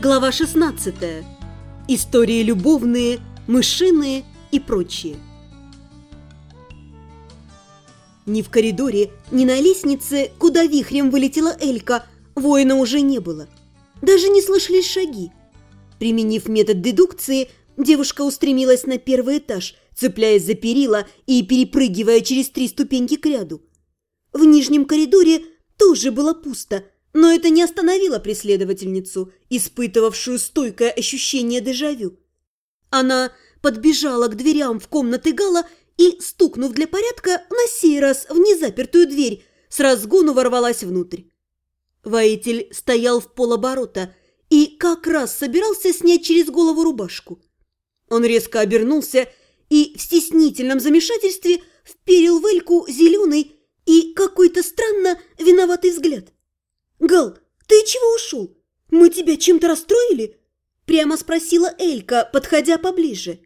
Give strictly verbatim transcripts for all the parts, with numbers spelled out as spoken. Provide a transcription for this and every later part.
Глава шестнадцатая. Истории любовные, мышиные и прочие. Ни в коридоре, ни на лестнице, куда вихрем вылетела Элька, воина уже не было. Даже не слышались шаги. Применив метод дедукции, девушка устремилась на первый этаж, цепляясь за перила и перепрыгивая через три ступеньки к ряду. В нижнем коридоре тоже было пусто, но это не остановило преследовательницу, испытывавшую стойкое ощущение дежавю. Она подбежала к дверям в комнаты Гала и, стукнув для порядка, на сей раз в незапертую дверь, с разгону ворвалась внутрь. Воитель стоял в полоборота и как раз собирался снять через голову рубашку. Он резко обернулся и в стеснительном замешательстве вперил в Эльку зеленый и какой-то странно виноватый взгляд. «Гал, ты чего ушел? Мы тебя чем-то расстроили?» Прямо спросила Элька, подходя поближе.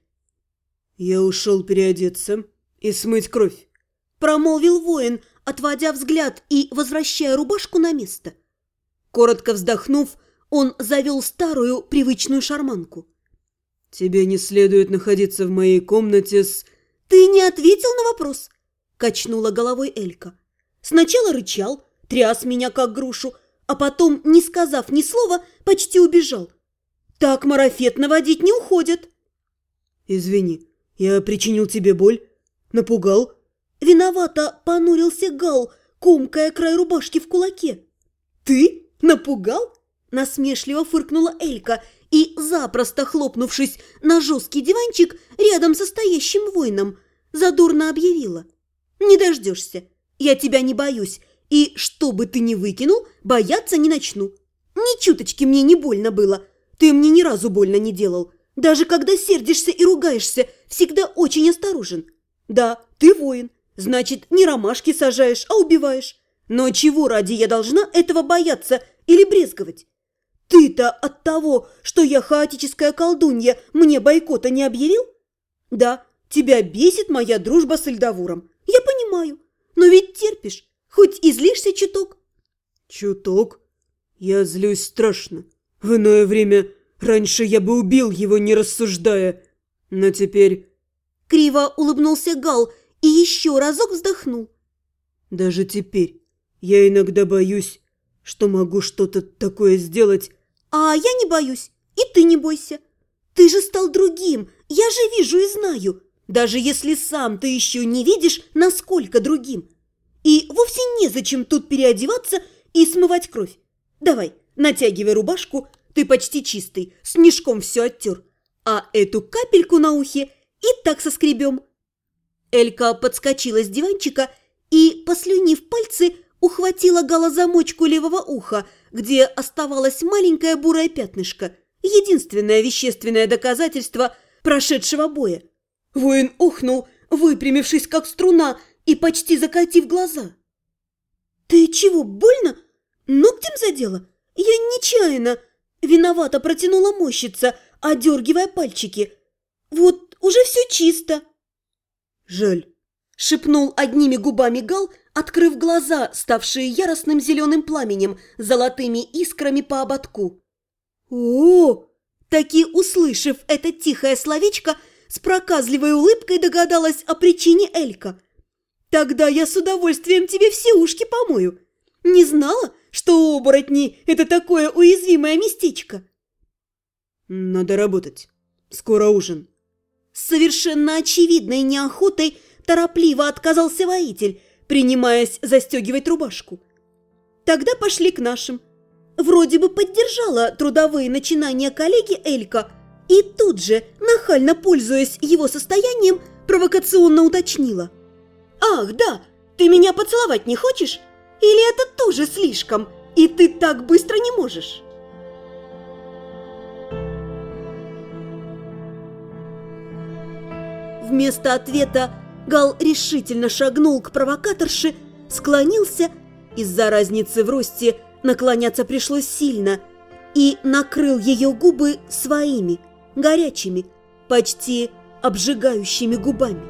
«Я ушел переодеться и смыть кровь», промолвил воин, отводя взгляд и возвращая рубашку на место. Коротко вздохнув, он завел старую привычную шарманку. «Тебе не следует находиться в моей комнате с...» «Ты не ответил на вопрос?» – качнула головой Элька. «Сначала рычал, тряс меня как грушу, а потом, не сказав ни слова, почти убежал. Так марафет наводить не уходят». «Извини, я причинил тебе боль? Напугал?» Виновато понурился Гал, комкая край рубашки в кулаке. «Ты? Напугал?» – насмешливо фыркнула Элька и, запросто хлопнувшись на жесткий диванчик рядом со стоящим воином, задорно объявила. «Не дождешься. Я тебя не боюсь, и что бы ты ни выкинул, бояться не начну. Ни чуточки мне не больно было. Ты мне ни разу больно не делал. Даже когда сердишься и ругаешься, всегда очень осторожен. Да, ты воин, значит, не ромашки сажаешь, а убиваешь. Но чего ради я должна этого бояться или брезговать? Ты-то от того, что я хаотическая колдунья, мне бойкота не объявил? Да, тебя бесит моя дружба с Эльдавуром. Я понимаю, но ведь терпишь, хоть и злишься чуток». «Чуток? Я злюсь страшно. В иное время раньше я бы убил его, не рассуждая. Но теперь...» Криво улыбнулся Гал и еще разок вздохнул. «Даже теперь я иногда боюсь, что могу что-то такое сделать». «А я не боюсь, и ты не бойся. Ты же стал другим, я же вижу и знаю, даже если сам ты еще не видишь, насколько другим. И вовсе незачем тут переодеваться и смывать кровь. Давай, натягивай рубашку, ты почти чистый, снежком все оттер. А эту капельку на ухе и так соскребем». Элька подскочила с диванчика и, послюнив пальцы, ухватила Гала за мочку левого уха, где оставалось маленькое бурое пятнышко, единственное вещественное доказательство прошедшего боя. Воин охнул, выпрямившись как струна и почти закатив глаза. «Ты чего, больно? Ногтем задела? Я нечаянно!» Виновато протянула мощица, одергивая пальчики. «Вот уже все чисто». «Жаль», – шепнул одними губами Гал, открыв глаза, ставшие яростным зеленым пламенем, золотыми искрами по ободку. «О!» – таки услышав это тихое словечко, с проказливой улыбкой догадалась о причине Элька. «Тогда я с удовольствием тебе все ушки помою. Не знала, что оборотни – это такое уязвимое местечко?» «Надо работать. Скоро ужин». С совершенно очевидной неохотой торопливо отказался воитель, принимаясь застегивать рубашку. «Тогда пошли к нашим». Вроде бы поддержала трудовые начинания коллеги Элька и тут же, нахально пользуясь его состоянием, провокационно уточнила. «Ах, да, ты меня поцеловать не хочешь? Или это тоже слишком, и ты так быстро не можешь?» Вместо ответа Гал решительно шагнул к провокаторше, склонился, из-за разницы в росте наклоняться пришлось сильно, и накрыл ее губы своими, горячими, почти обжигающими губами.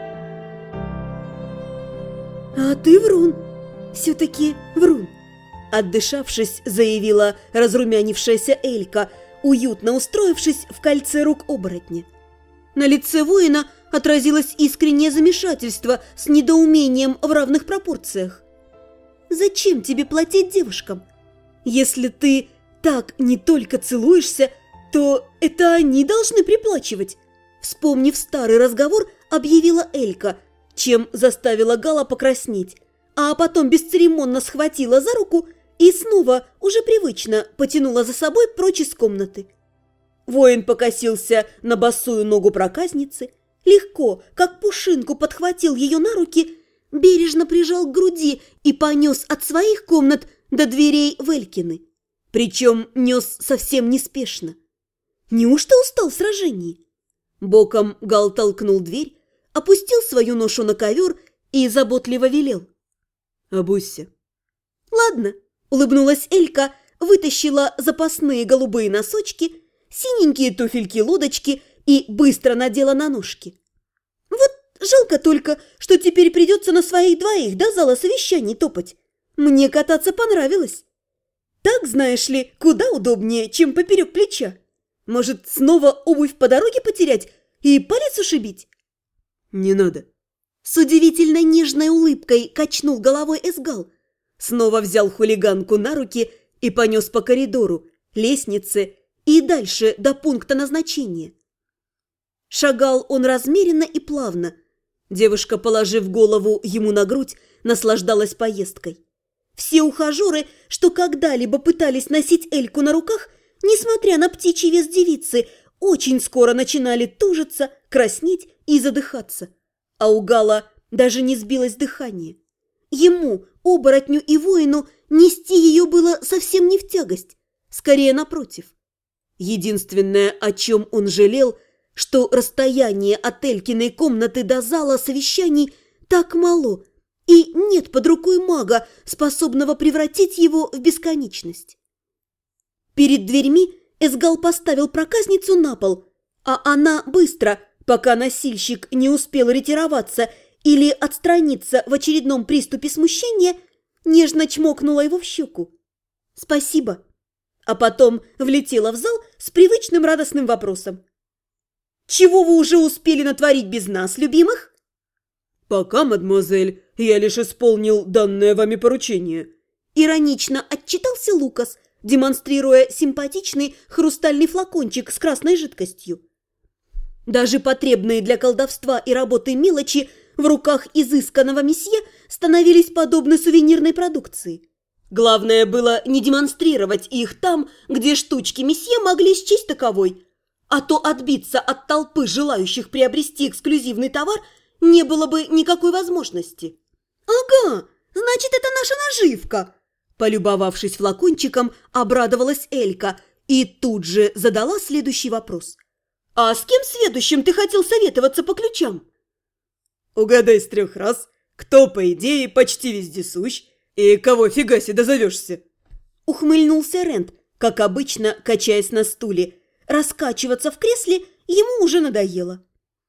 «А ты врун, все-таки врун. Отдышавшись, заявила разрумянившаяся Элька, уютно устроившись в кольце рук оборотня. На лице воина отразилось искреннее замешательство с недоумением в равных пропорциях. «Зачем тебе платить девушкам? Если ты так не только целуешься, то это они должны приплачивать», вспомнив старый разговор, объявила Элька, чем заставила Гала покраснеть, а потом бесцеремонно схватила за руку и снова, уже привычно, потянула за собой прочь из комнаты. Воин покосился на босую ногу проказницы, легко, как пушинку, подхватил ее на руки, бережно прижал к груди и понес от своих комнат до дверей в Элькины. Причем нес совсем неспешно. Неужто устал в сражении? Боком Гал толкнул дверь, опустил свою ношу на ковер и заботливо велел: «Обуйся». «Ладно», — улыбнулась Элька, вытащила запасные голубые носочки, синенькие туфельки-лодочки и быстро надела на ножки. «Вот жалко только, что теперь придется на своих двоих до зала совещаний топать. Мне кататься понравилось. Так, знаешь ли, куда удобнее, чем поперек плеча. Может, снова обувь по дороге потерять и палец ушибить?» «Не надо». С удивительно нежной улыбкой качнул головой Эсгал, снова взял хулиганку на руки и понес по коридору, лестнице и дальше до пункта назначения. Шагал он размеренно и плавно. Девушка, положив голову ему на грудь, наслаждалась поездкой. Все ухажеры, что когда-либо пытались носить Эльку на руках, несмотря на птичий вес девицы, очень скоро начинали тужиться, краснеть и задыхаться. А у Гала даже не сбилось дыхание. Ему, оборотню и воину, нести ее было совсем не в тягость, скорее напротив. Единственное, о чем он жалел, что расстояние от Элькиной комнаты до зала совещаний так мало, и нет под рукой мага, способного превратить его в бесконечность. Перед дверьми Эсгал поставил проказницу на пол, а она быстро, пока носильщик не успел ретироваться или отстраниться в очередном приступе смущения, нежно чмокнула его в щеку. «Спасибо», а потом влетела в зал с привычным радостным вопросом. «Чего вы уже успели натворить без нас, любимых?» «Пока, мадемуазель, я лишь исполнил данное вами поручение», иронично отчитался Лукас, демонстрируя симпатичный хрустальный флакончик с красной жидкостью. Даже потребные для колдовства и работы мелочи в руках изысканного месье становились подобны сувенирной продукции. Главное было не демонстрировать их там, где штучки месье могли счесть таковой, а то отбиться от толпы желающих приобрести эксклюзивный товар не было бы никакой возможности. «Ага, значит, это наша наживка!» Полюбовавшись флакончиком, обрадовалась Элька и тут же задала следующий вопрос. «А с кем следующим ты хотел советоваться по ключам?» «Угадай с трех раз, кто, по идее, почти вездесущ, и кого фигаси дозовешься?» Ухмыльнулся Рент, как обычно, качаясь на стуле. Раскачиваться в кресле ему уже надоело.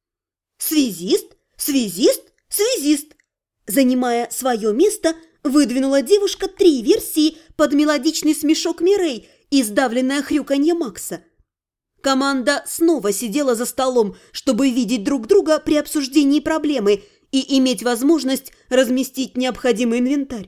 «Связист, связист, связист!» Занимая свое место, выдвинула девушка три версии под мелодичный смешок Мирей и сдавленное хрюканье Макса. Команда снова сидела за столом, чтобы видеть друг друга при обсуждении проблемы и иметь возможность разместить необходимый инвентарь.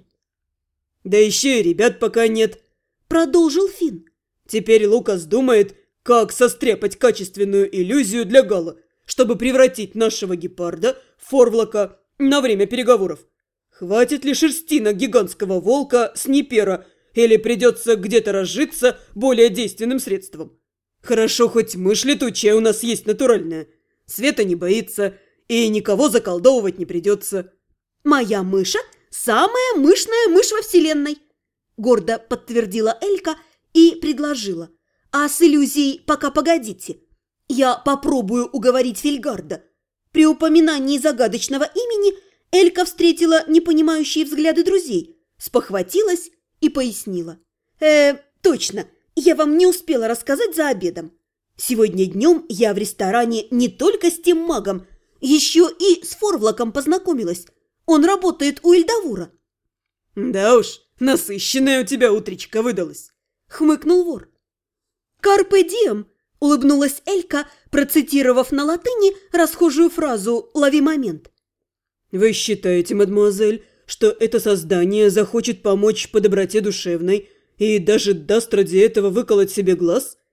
«Да еще и ребят пока нет», – продолжил Финн. «Теперь Лукас думает, как состряпать качественную иллюзию для Гала, чтобы превратить нашего гепарда в форвлока на время переговоров. Хватит ли шерстина гигантского волка Снипера, или придется где-то разжиться более действенным средством? Хорошо, хоть мышь летучая у нас есть натуральная. Света не боится, и никого заколдовывать не придется». «Моя мыша – самая мышная мышь во вселенной», – гордо подтвердила Элька и предложила. «А с иллюзией пока погодите. Я попробую уговорить Фельгарда». При упоминании загадочного имени Элька встретила непонимающие взгляды друзей, спохватилась и пояснила. «Э, точно, я вам не успела рассказать за обедом. Сегодня днем я в ресторане не только с тем магом, еще и с Форвлоком познакомилась. Он работает у Эльдавура». Да уж, насыщенная у тебя утречка выдалась, хмыкнул вор. «Карпе дием», – улыбнулась Элька, процитировав на латыни расхожую фразу «лови момент». Вы считаете, мадемуазель, что это создание захочет помочь по доброте душевной и даже даст ради этого выколоть себе глаз?